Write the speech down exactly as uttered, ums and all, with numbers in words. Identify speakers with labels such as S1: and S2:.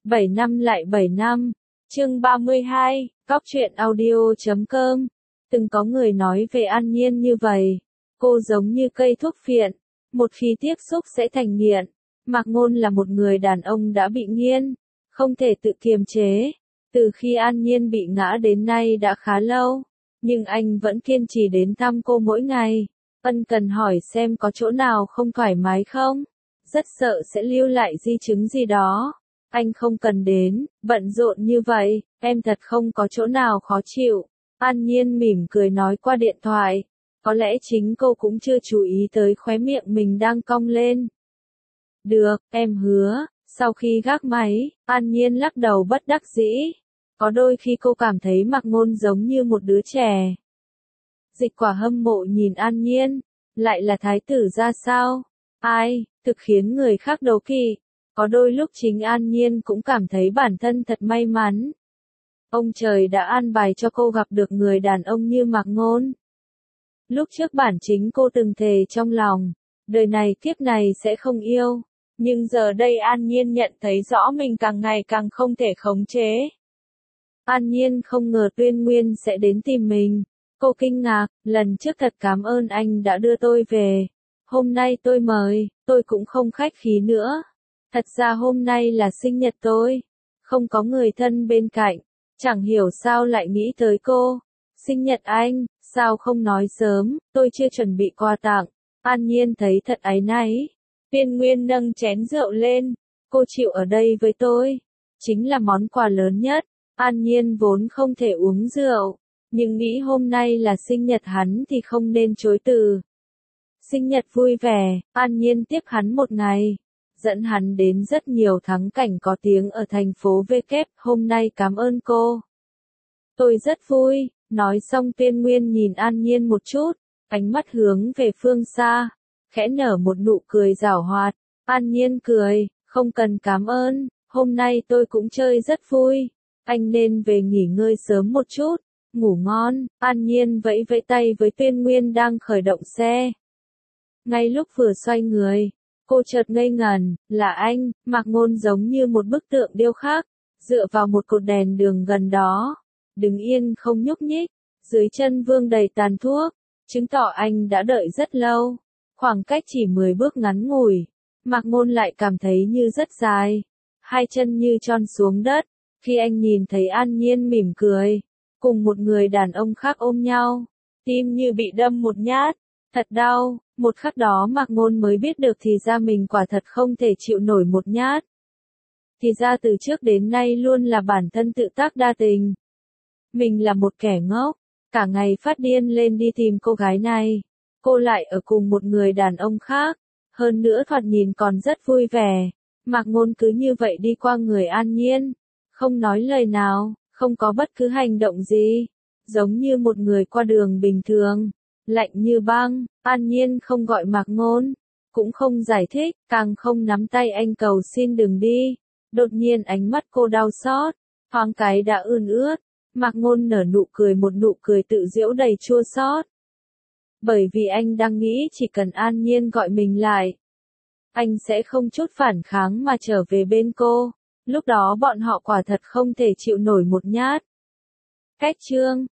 S1: bảy năm lại bảy năm. Chương ba mươi hai, Cóc truyện audio chấm com. Từng có người nói về An Nhiên như vậy. Cô giống như cây thuốc phiện, một khi tiếp xúc sẽ thành nghiện. Mạc Ngôn là một người đàn ông đã bị nghiện, không thể tự kiềm chế. Từ khi An Nhiên bị ngã đến nay đã khá lâu, nhưng anh vẫn kiên trì đến thăm cô mỗi ngày. Ân cần hỏi xem có chỗ nào không thoải mái không, rất sợ sẽ lưu lại di chứng gì đó. Anh không cần đến, bận rộn như vậy, em thật không có chỗ nào khó chịu. An Nhiên mỉm cười nói qua điện thoại. Có lẽ chính cô cũng chưa chú ý tới khóe miệng mình đang cong lên. Được, em hứa. Sau khi gác máy, An Nhiên lắc đầu bất đắc dĩ. Có đôi khi cô cảm thấy Mạc Ngôn giống như một đứa trẻ. Dịch Quả hâm mộ nhìn An Nhiên, lại là thái tử ra sao? Ai, thực khiến người khác đố kỵ. Có đôi lúc chính An Nhiên cũng cảm thấy bản thân thật may mắn. Ông trời đã an bài cho cô gặp được người đàn ông như Mạc Ngôn. Lúc trước bản chính cô từng thề trong lòng, đời này kiếp này sẽ không yêu. Nhưng giờ đây An Nhiên nhận thấy rõ mình càng ngày càng không thể khống chế. An Nhiên không ngờ Tuyên Nguyên sẽ đến tìm mình. Cô kinh ngạc, lần trước thật cảm ơn anh đã đưa tôi về. Hôm nay tôi mời, tôi cũng không khách khí nữa. Thật ra hôm nay là sinh nhật tôi. Không có người thân bên cạnh, chẳng hiểu sao lại nghĩ tới cô. Sinh nhật anh, sao không nói sớm, tôi chưa chuẩn bị quà tặng. An Nhiên thấy thật áy náy. Tuyên Nguyên nâng chén rượu lên. Cô chịu ở đây với tôi, chính là món quà lớn nhất. An Nhiên vốn không thể uống rượu, nhưng nghĩ hôm nay là sinh nhật hắn thì không nên chối từ. Sinh nhật vui vẻ, An Nhiên tiếp hắn một ngày, dẫn hắn đến rất nhiều thắng cảnh có tiếng ở thành phố V kép. Hôm nay cảm ơn cô. Tôi rất vui. Nói xong Tuyên Nguyên nhìn An Nhiên một chút, ánh mắt hướng về phương xa, khẽ nở một nụ cười giảo hoạt. An Nhiên cười, không cần cảm ơn, hôm nay tôi cũng chơi rất vui. Anh nên về nghỉ ngơi sớm một chút, ngủ ngon. An Nhiên vẫy vẫy tay với Tuyên Nguyên đang khởi động xe. Ngay lúc vừa xoay người, cô chợt ngây ngẩn, là anh. Mạc Ngôn giống như một bức tượng điêu khắc, dựa vào một cột đèn đường gần đó, đứng yên không nhúc nhích, dưới chân vương đầy tàn thuốc, chứng tỏ anh đã đợi rất lâu. Khoảng cách chỉ mười bước ngắn ngủi, Mạc Ngôn lại cảm thấy như rất dài, hai chân như tròn xuống đất. Khi anh nhìn thấy An Nhiên mỉm cười, cùng một người đàn ông khác ôm nhau, tim như bị đâm một nhát, thật đau. Một khắc đó Mạc Ngôn mới biết được thì ra mình quả thật không thể chịu nổi một nhát. Thì ra từ trước đến nay luôn là bản thân tự tác đa tình. Mình là một kẻ ngốc, cả ngày phát điên lên đi tìm cô gái này. Cô lại ở cùng một người đàn ông khác, hơn nữa thoạt nhìn còn rất vui vẻ. Mạc Ngôn cứ như vậy đi qua người An Nhiên, không nói lời nào, không có bất cứ hành động gì, giống như một người qua đường bình thường, lạnh như băng. An Nhiên không gọi Mạc Ngôn, cũng không giải thích, càng không nắm tay anh cầu xin đừng đi. Đột nhiên ánh mắt cô đau xót, thoáng cái đã ươn ướt. Mạc Ngôn nở nụ cười, một nụ cười tự giễu đầy chua xót. Bởi vì anh đang nghĩ chỉ cần An Nhiên gọi mình lại, anh sẽ không chút phản kháng mà trở về bên cô. Lúc đó bọn họ quả thật không thể chịu nổi một nhát. Cách chương